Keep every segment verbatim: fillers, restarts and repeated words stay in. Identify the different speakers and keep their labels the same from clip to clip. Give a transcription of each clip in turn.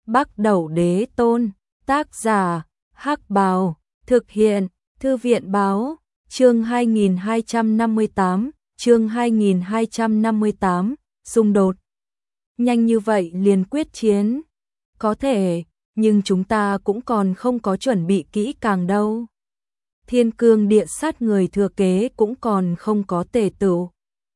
Speaker 1: Bắc Đẩu Đế Tôn, tác giả, Hắc Bào, thực hiện, Thư viện báo, chương hai nghìn hai trăm năm mươi tám, chương hai nghìn hai trăm năm mươi tám, xung đột. Nhanh như vậy liền quyết chiến. Có thể, nhưng chúng ta cũng còn không có chuẩn bị kỹ càng đâu. Thiên Cương Địa Sát người thừa kế cũng còn không có tề tựu.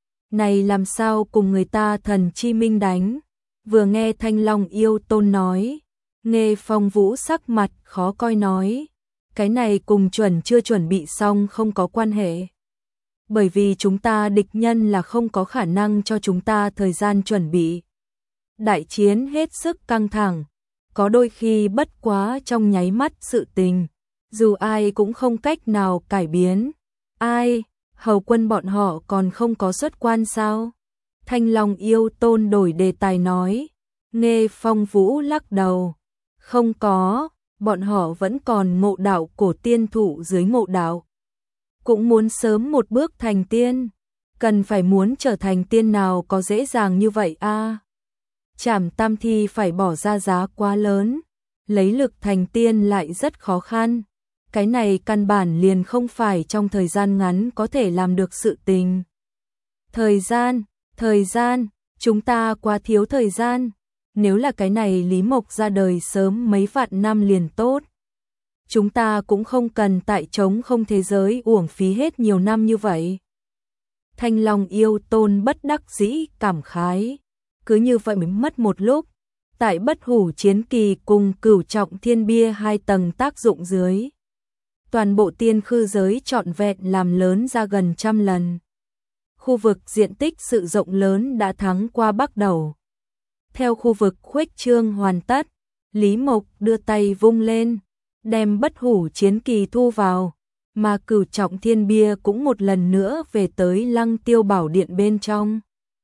Speaker 1: Này làm sao cùng người ta Thần Chi Minh đánh? Vừa nghe Thanh Long Yêu Tôn nói, Nghe Phong Vũ sắc mặt khó coi nói, cái này cùng chuẩn chưa chuẩn bị xong không có quan hệ. Bởi vì chúng ta địch nhân là không có khả năng cho chúng ta thời gian chuẩn bị. Đại chiến hết sức căng thẳng, có đôi khi bất quá trong nháy mắt sự tình, dù ai cũng không cách nào cải biến. Ai, hầu quân bọn họ còn không có xuất quan sao? Thanh Long Yêu Tôn đổi đề tài nói. Nghe Phong Vũ lắc đầu, không có, bọn họ vẫn còn ngộ đạo cổ tiên thụ dưới ngộ đạo. Cũng muốn sớm một bước thành tiên, cần phải muốn trở thành tiên nào có dễ dàng như vậy a? À? Trảm tam thi phải bỏ ra giá quá lớn, lấy lực thành tiên lại rất khó khăn. Cái này căn bản liền không phải trong thời gian ngắn có thể làm được sự tình. Thời gian, thời gian, chúng ta quá thiếu thời gian. Nếu là cái này Lý Mộc ra đời sớm mấy vạn năm liền tốt. Chúng ta cũng không cần tại trống không thế giới uổng phí hết nhiều năm như vậy. Thanh Long Yêu Tôn bất đắc dĩ cảm khái. Cứ như vậy mới mất một lúc. Tại Bất Hủ Chiến Kỳ cùng Cửu Trọng Thiên Bia hai tầng tác dụng dưới. Toàn bộ tiên khư giới trọn vẹn làm lớn ra gần trăm lần. Khu vực diện tích sự rộng lớn đã thắng qua Bắc Đẩu. Theo khu vực khuếch trương hoàn tất, Lý Mộc đưa tay vung lên, đem Bất Hủ Chiến Kỳ thu vào, mà Cửu Trọng Thiên Bia cũng một lần nữa về tới Lăng Tiêu Bảo Điện bên trong.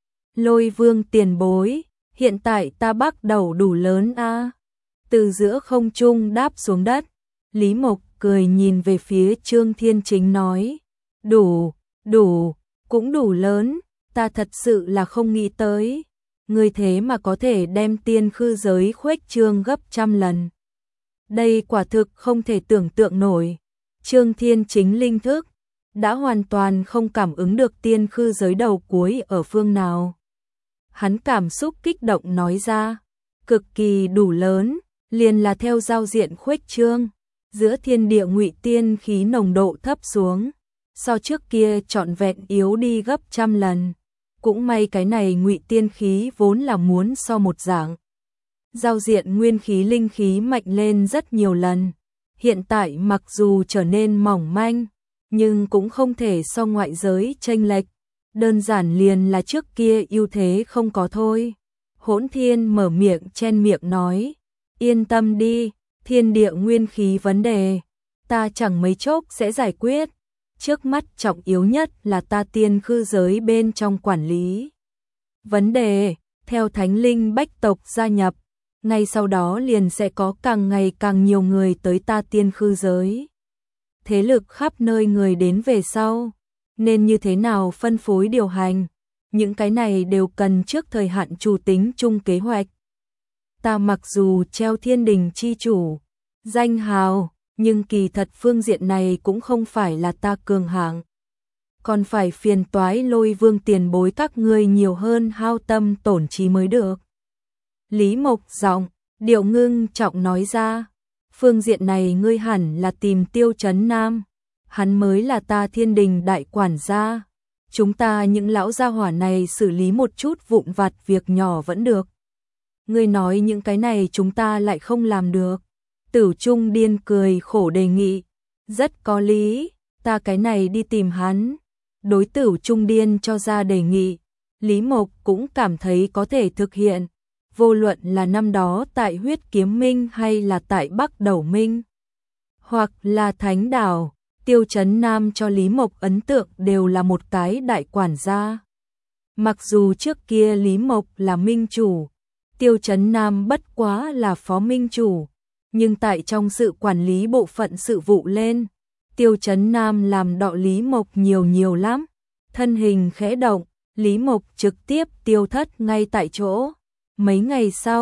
Speaker 1: Lôi Vương tiền bối, hiện tại ta Bắc Đẩu đủ lớn a. À? Từ giữa không trung đáp xuống đất, Lý Mộc cười nhìn về phía Trương Thiên Chính nói, đủ, đủ, cũng đủ lớn, ta thật sự là không nghĩ tới. Người thế mà có thể đem tiên khư giới khuếch trương gấp trăm lần. Đây quả thực không thể tưởng tượng nổi. Trương Thiên Chính linh thức, đã hoàn toàn không cảm ứng được tiên khư giới đầu cuối ở phương nào. Hắn cảm xúc kích động nói ra, cực kỳ đủ lớn, liền là theo giao diện khuếch trương. Giữa thiên địa ngụy tiên khí nồng độ thấp xuống, so trước kia trọn vẹn yếu đi gấp trăm lần. Cũng may cái này ngụy tiên khí vốn là muốn so một dạng. Giao diện nguyên khí linh khí mạnh lên rất nhiều lần. Hiện tại mặc dù trở nên mỏng manh, nhưng cũng không thể so ngoại giới chênh lệch. Đơn giản liền là trước kia ưu thế không có thôi. Hỗn Thiên mở miệng chen miệng nói, yên tâm đi, thiên địa nguyên khí vấn đề, ta chẳng mấy chốc sẽ giải quyết. Trước mắt trọng yếu nhất là ta tiên khư giới bên trong quản lý. Vấn đề, theo Thánh Linh Bách tộc gia nhập, ngay sau đó liền sẽ có càng ngày càng nhiều người tới ta tiên khư giới. Thế lực khắp nơi người đến về sau, nên như thế nào phân phối điều hành, những cái này đều cần trước thời hạn chủ tính chung kế hoạch. Ta mặc dù treo Thiên Đình chi chủ, danh hào, nhưng kỳ thật phương diện này cũng không phải là ta cường hạng. Còn phải phiền toái Lôi Vương tiền bối các ngươi nhiều hơn hao tâm tổn trí mới được. Lý Mộc giọng, điệu ngưng trọng nói ra, phương diện này ngươi hẳn là tìm Tiêu Chấn Nam. Hắn mới là ta Thiên Đình đại quản gia. Chúng ta những lão gia hỏa này xử lý một chút vụn vặt việc nhỏ vẫn được. Ngươi nói những cái này chúng ta lại không làm được. Tử Trung Điên cười khổ đề nghị, rất có lý, ta cái này đi tìm hắn. Đối Tử Trung Điên cho ra đề nghị, Lý Mộc cũng cảm thấy có thể thực hiện, vô luận là năm đó tại Huyết Kiếm Minh hay là tại Bắc Đẩu Minh, hoặc là Thánh Đảo, Tiêu Chấn Nam cho Lý Mộc ấn tượng đều là một cái đại quản gia. Mặc dù trước kia Lý Mộc là minh chủ, Tiêu Chấn Nam bất quá là phó minh chủ, nhưng tại trong sự quản lý bộ phận sự vụ lên, Tiêu Chấn Nam làm đọ Lý Mộc nhiều nhiều lắm. Thân hình khẽ động, Lý Mộc trực tiếp tiêu thất ngay tại chỗ. Mấy ngày sau,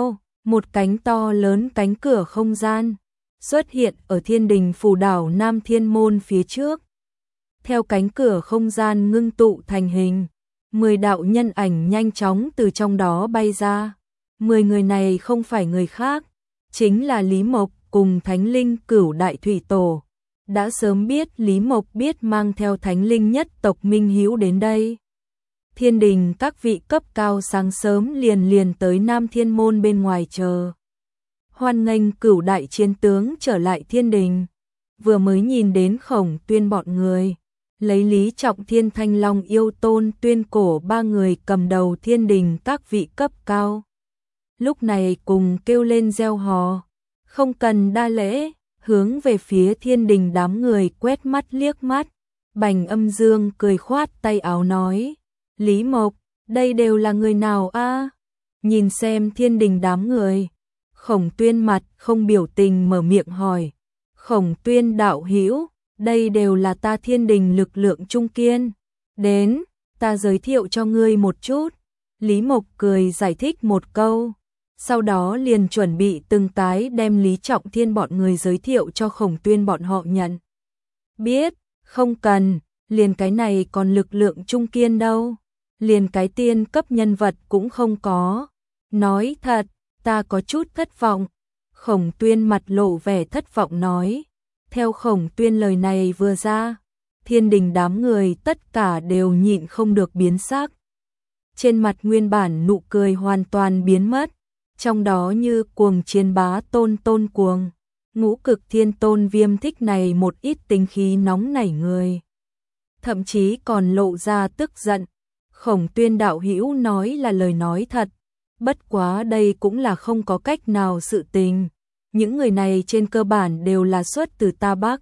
Speaker 1: Một cánh to lớn cánh cửa không gian xuất hiện ở thiên đình phù đảo Nam Thiên Môn phía trước. Theo cánh cửa không gian ngưng tụ thành hình, mười đạo nhân ảnh nhanh chóng từ trong đó bay ra. Mười người này không phải người khác, chính là Lý Mộc cùng Thánh Linh Cửu Đại Thủy Tổ. Đã sớm biết Lý Mộc biết mang theo Thánh Linh nhất tộc Minh Hữu đến đây. Thiên đình các vị cấp cao sáng sớm liền liền tới Nam Thiên Môn bên ngoài chờ. Hoan nghênh Cửu Đại chiến tướng trở lại thiên đình. Vừa mới nhìn đến Khổng Tuyên bọn người, lấy Lý Trọng Thiên, Thanh Long Yêu Tôn, Tuyên Cổ ba người cầm đầu thiên đình các vị cấp cao. Lúc này cùng kêu lên reo hò, không cần đa lễ, hướng về phía thiên đình đám người quét mắt liếc mắt. Bành Âm Dương cười khoát tay áo nói, Lý Mộc, đây đều là người nào a? Nhìn xem thiên đình đám người. Khổng Tuyên mặt không biểu tình mở miệng hỏi, Khổng Tuyên đạo hữu, đây đều là ta thiên đình lực lượng trung kiên. Đến, ta giới thiệu cho ngươi một chút. Lý Mộc cười giải thích một câu, sau đó liền chuẩn bị từng cái đem Lý Trọng Thiên bọn người giới thiệu cho Khổng Tuyên bọn họ nhận. Biết, không cần, liền cái này còn lực lượng trung kiên đâu, liền cái tiên cấp nhân vật cũng không có. Nói thật, ta có chút thất vọng. Khổng Tuyên mặt lộ vẻ thất vọng nói. Theo Khổng Tuyên lời này vừa ra, thiên đình đám người tất cả đều nhịn không được biến sắc. Trên mặt nguyên bản nụ cười hoàn toàn biến mất, trong đó như cuồng chiến bá tôn tôn cuồng, ngũ cực thiên tôn Viêm Thích này một ít tính khí nóng nảy người. Thậm chí còn lộ ra tức giận. Khổng Tuyên đạo hữu nói là lời nói thật, bất quá đây cũng là không có cách nào sự tình. Những người này trên cơ bản đều là xuất từ ta Bắc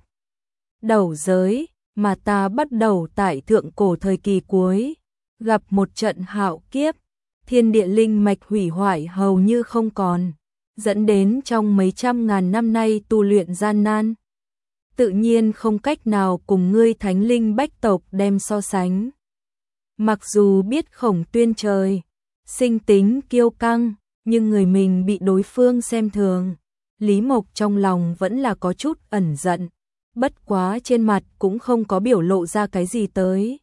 Speaker 1: Đầu giới, mà ta bắt đầu tại thượng cổ thời kỳ cuối, gặp một trận hạo kiếp, thiên địa linh mạch hủy hoại hầu như không còn, dẫn đến trong mấy trăm ngàn năm nay tu luyện gian nan. Tự nhiên không cách nào cùng ngươi Thánh Linh bách tộc đem so sánh. Mặc dù biết Khổng Tuyên trời sinh tính kiêu căng, nhưng người mình bị đối phương xem thường, Lý Mộc trong lòng vẫn là có chút ẩn giận, bất quá trên mặt cũng không có biểu lộ ra cái gì tới.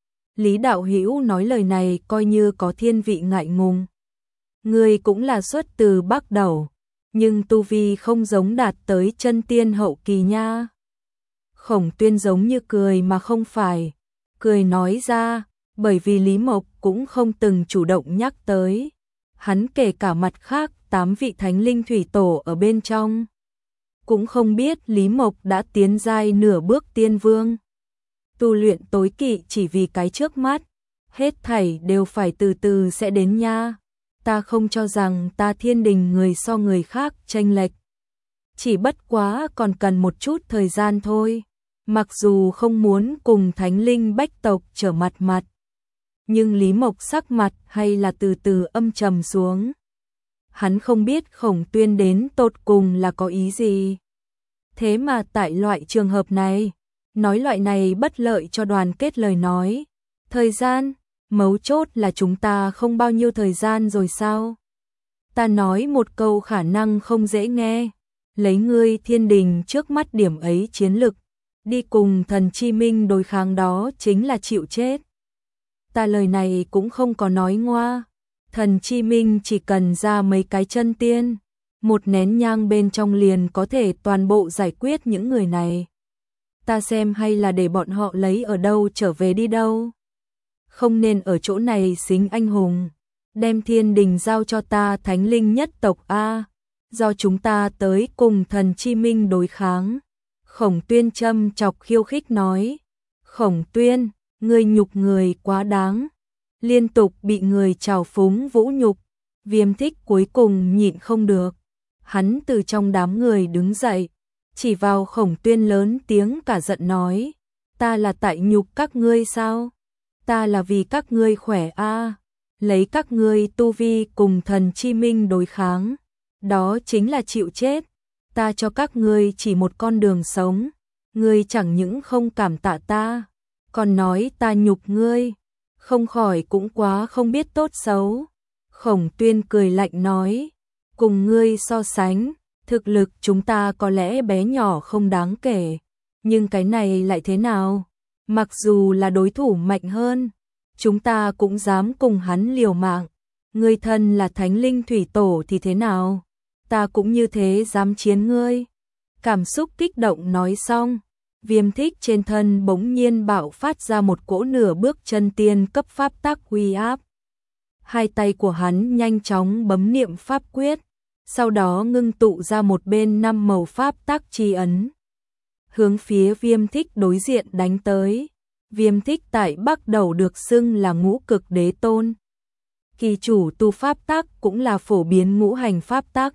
Speaker 1: Lý đạo hữu nói lời này coi như có thiên vị ngại ngùng. Người cũng là xuất từ Bắc Đầu, nhưng tu vi không giống đạt tới chân tiên hậu kỳ nha. Khổng Tuyên giống như cười mà không phải, cười nói ra, bởi vì Lý Mộc cũng không từng chủ động nhắc tới. Hắn kể cả mặt khác tám vị Thánh Linh Thủy Tổ ở bên trong, cũng không biết Lý Mộc đã tiến giai nửa bước tiên vương. Tu luyện tối kỵ chỉ vì cái trước mắt, hết thảy đều phải từ từ sẽ đến nha. Ta không cho rằng ta thiên đình người so người khác chênh lệch, chỉ bất quá còn cần một chút thời gian thôi. Mặc dù không muốn cùng Thánh Linh bách tộc trở mặt mặt, nhưng Lý Mộc sắc mặt hay là từ từ âm trầm xuống. Hắn không biết Khổng Tuyên đến tột cùng là có ý gì. Thế mà tại loại trường hợp này, nói loại này bất lợi cho đoàn kết lời nói. Thời gian, mấu chốt là chúng ta không bao nhiêu thời gian rồi sao? Ta nói một câu khả năng không dễ nghe, lấy ngươi thiên đình trước mắt điểm ấy chiến lực, đi cùng thần chi minh đối kháng đó chính là chịu chết. Ta lời này cũng không có nói ngoa, thần chi minh chỉ cần ra mấy cái chân tiên, một nén nhang bên trong liền có thể toàn bộ giải quyết những người này. Ta xem hay là để bọn họ lấy ở đâu trở về đi đâu. Không nên ở chỗ này xính anh hùng, đem thiên đình giao cho ta Thánh Linh nhất tộc A, do chúng ta tới cùng thần chi minh đối kháng. Khổng Tuyên châm chọc khiêu khích nói. Khổng Tuyên, ngươi nhục người quá đáng. Liên tục bị người trào phúng vũ nhục, Viêm Thích cuối cùng nhịn không được. Hắn từ trong đám người đứng dậy, chỉ vào Khổng Tuyên lớn tiếng cả giận nói. Ta là tại nhục các ngươi sao? Ta là vì các ngươi khỏe a, lấy các ngươi tu vi cùng thần chi minh đối kháng, đó chính là chịu chết. Ta cho các ngươi chỉ một con đường sống, ngươi chẳng những không cảm tạ ta, còn nói ta nhục ngươi, không khỏi cũng quá không biết tốt xấu. Khổng Tuyên cười lạnh nói, cùng ngươi so sánh, thực lực chúng ta có lẽ bé nhỏ không đáng kể, nhưng cái này lại thế nào? Mặc dù là đối thủ mạnh hơn, chúng ta cũng dám cùng hắn liều mạng. Ngươi thân là Thánh Linh Thủy Tổ thì thế nào? Ta cũng như thế dám chiến ngươi. Cảm xúc kích động nói xong, Viêm Thích trên thân bỗng nhiên bạo phát ra một cỗ nửa bước chân tiên cấp pháp tắc uy áp. Hai tay của hắn nhanh chóng bấm niệm pháp quyết, sau đó ngưng tụ ra một bên năm màu pháp tắc chi ấn, hướng phía Viêm Thích đối diện đánh tới. Viêm Thích tại Bắc Đầu được xưng là ngũ cực đế tôn. Kỳ chủ tu pháp tắc cũng là phổ biến ngũ hành pháp tắc.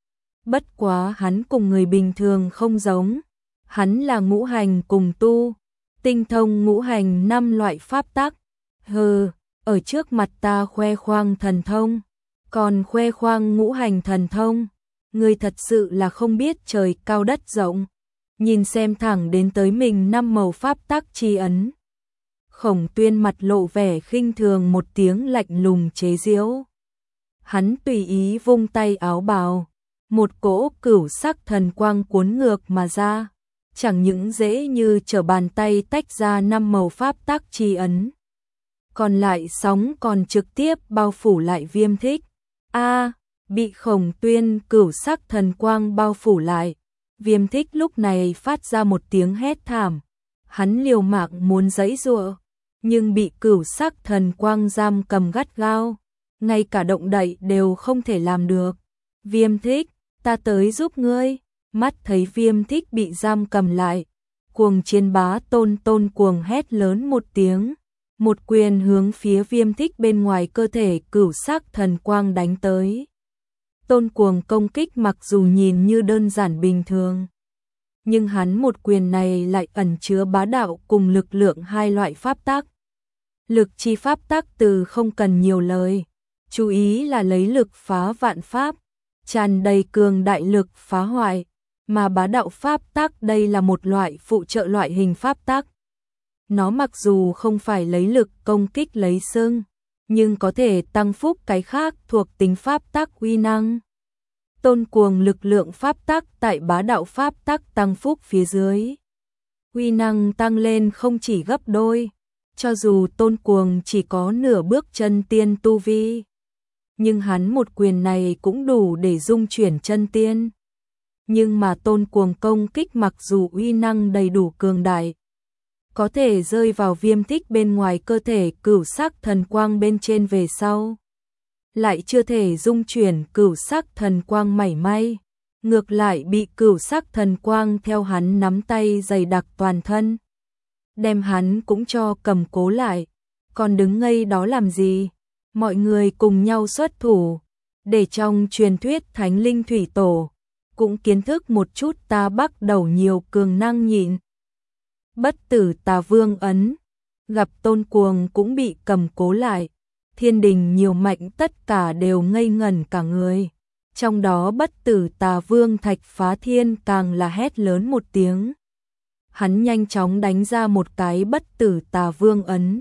Speaker 1: Bất quá hắn cùng người bình thường không giống, hắn là ngũ hành cùng tu, tinh thông ngũ hành năm loại pháp tắc. Hừ, ở trước mặt ta khoe khoang thần thông, còn khoe khoang ngũ hành thần thông, ngươi thật sự là không biết trời cao đất rộng. Nhìn xem thẳng đến tới mình năm màu pháp tắc chi ấn. Khổng Tuyên mặt lộ vẻ khinh thường một tiếng lạnh lùng chế giễu. Hắn tùy ý vung tay áo bào, một cỗ cửu sắc thần quang cuốn ngược mà ra, chẳng những dễ như trở bàn tay tách ra năm màu pháp tắc chi ấn. Còn lại sóng còn trực tiếp bao phủ lại Viêm Thích. A, bị Khổng Tuyên cửu sắc thần quang bao phủ lại, Viêm Thích lúc này phát ra một tiếng hét thảm. Hắn liều mạng muốn giãy giụa, nhưng bị cửu sắc thần quang giam cầm gắt gao, ngay cả động đậy đều không thể làm được. Viêm Thích, ta tới giúp ngươi. Mắt thấy Viêm Thích bị giam cầm lại, Cuồng Chiến Bá Tôn Tôn Cuồng hét lớn một tiếng, một quyền hướng phía Viêm Thích bên ngoài cơ thể cửu sắc thần quang đánh tới. Tôn Cuồng công kích mặc dù nhìn như đơn giản bình thường, nhưng hắn một quyền này lại ẩn chứa bá đạo cùng lực lượng hai loại pháp tắc. Lực chi pháp tắc từ không cần nhiều lời, chú ý là lấy lực phá vạn pháp, tràn đầy cường đại lực phá hoại, mà bá đạo pháp tắc đây là một loại phụ trợ loại hình pháp tắc. Nó mặc dù không phải lấy lực công kích lấy xưng, nhưng có thể tăng phúc cái khác thuộc tính pháp tắc uy năng. Tôn Cuồng lực lượng pháp tắc tại bá đạo pháp tắc tăng phúc phía dưới, uy năng tăng lên không chỉ gấp đôi. Cho dù Tôn Cuồng chỉ có nửa bước chân tiên tu vi, nhưng hắn một quyền này cũng đủ để dung chuyển chân tiên. Nhưng mà Tôn Cuồng công kích mặc dù uy năng đầy đủ cường đại, có thể rơi vào Viêm Thích bên ngoài cơ thể cửu sắc thần quang bên trên về sau, lại chưa thể dung chuyển cửu sắc thần quang mảy may, ngược lại bị cửu sắc thần quang theo hắn nắm tay dày đặc toàn thân, đem hắn cũng cho cầm cố lại. Còn đứng ngây đó làm gì? Mọi người cùng nhau xuất thủ, để trong truyền thuyết Thánh Linh Thủy Tổ cũng kiến thức một chút ta Bắc Đầu nhiều cường năng nhịn. Bất tử Tà Vương ấn, gặp Tôn Cuồng cũng bị cầm cố lại, thiên đình nhiều mạnh tất cả đều ngây ngẩn cả người. Trong đó Bất tử Tà Vương Thạch Phá Thiên càng là hét lớn một tiếng. Hắn nhanh chóng đánh ra một cái Bất tử Tà Vương ấn,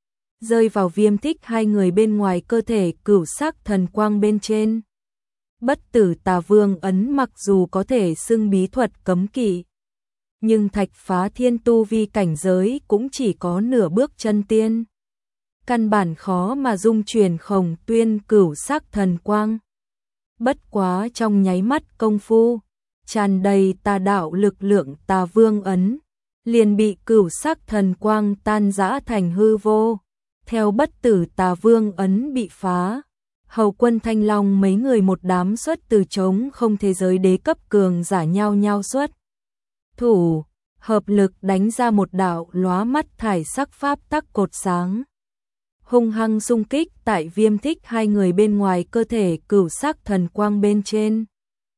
Speaker 1: rơi vào Viêm Thích hai người bên ngoài cơ thể cửu sắc thần quang bên trên. Bất tử Tà Vương ấn mặc dù có thể xưng bí thuật cấm kỵ, nhưng Thạch Phá Thiên tu vi cảnh giới cũng chỉ có nửa bước chân tiên, căn bản khó mà dung chuyển Khổng Tuyên cửu sắc thần quang. Bất quá trong nháy mắt công phu, tràn đầy tà đạo lực lượng Tà Vương ấn liền bị cửu sắc thần quang tan rã thành hư vô. Theo Bất tử Tà Vương ấn bị phá, Hầu Quân Thanh Long mấy người một đám xuất từ trống không thế giới đế cấp cường giả nhau nhau xuất thủ, hợp lực đánh ra một đạo lóa mắt thải sắc pháp tắc cột sáng, hung hăng xung kích tại Viêm Thích hai người bên ngoài cơ thể cửu sắc thần quang bên trên.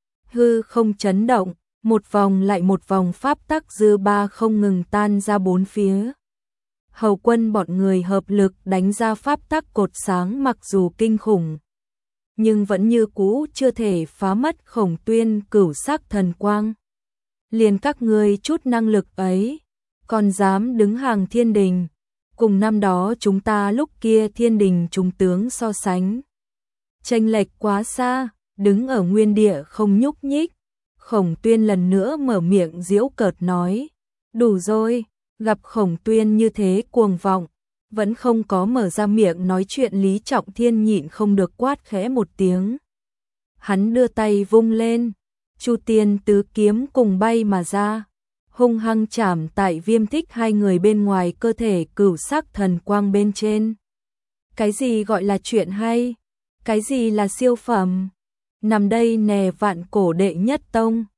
Speaker 1: Hư không chấn động, một vòng lại một vòng pháp tắc dư ba không ngừng tan ra bốn phía. Hầu Quân bọn người hợp lực đánh ra pháp tắc cột sáng mặc dù kinh khủng, nhưng vẫn như cũ chưa thể phá mất Khổng Tuyên cửu sắc thần quang. Liền các ngươi chút năng lực ấy, còn dám đứng hàng thiên đình, cùng năm đó chúng ta lúc kia thiên đình trung tướng so sánh. Chênh lệch quá xa, đứng ở nguyên địa không nhúc nhích. Khổng Tuyên lần nữa mở miệng giễu cợt nói, đủ rồi, gặp Khổng Tuyên như thế cuồng vọng, vẫn không có mở ra miệng nói chuyện, Lý Trọng Thiên nhịn không được quát khẽ một tiếng. Hắn đưa tay vung lên, Chu Tiên tứ kiếm cùng bay mà ra, hung hăng chạm tại Viêm Thích hai người bên ngoài cơ thể cửu sắc thần quang bên trên. Cái gì gọi là chuyện hay? Cái gì là siêu phẩm? Nằm đây nè vạn cổ đệ nhất tông.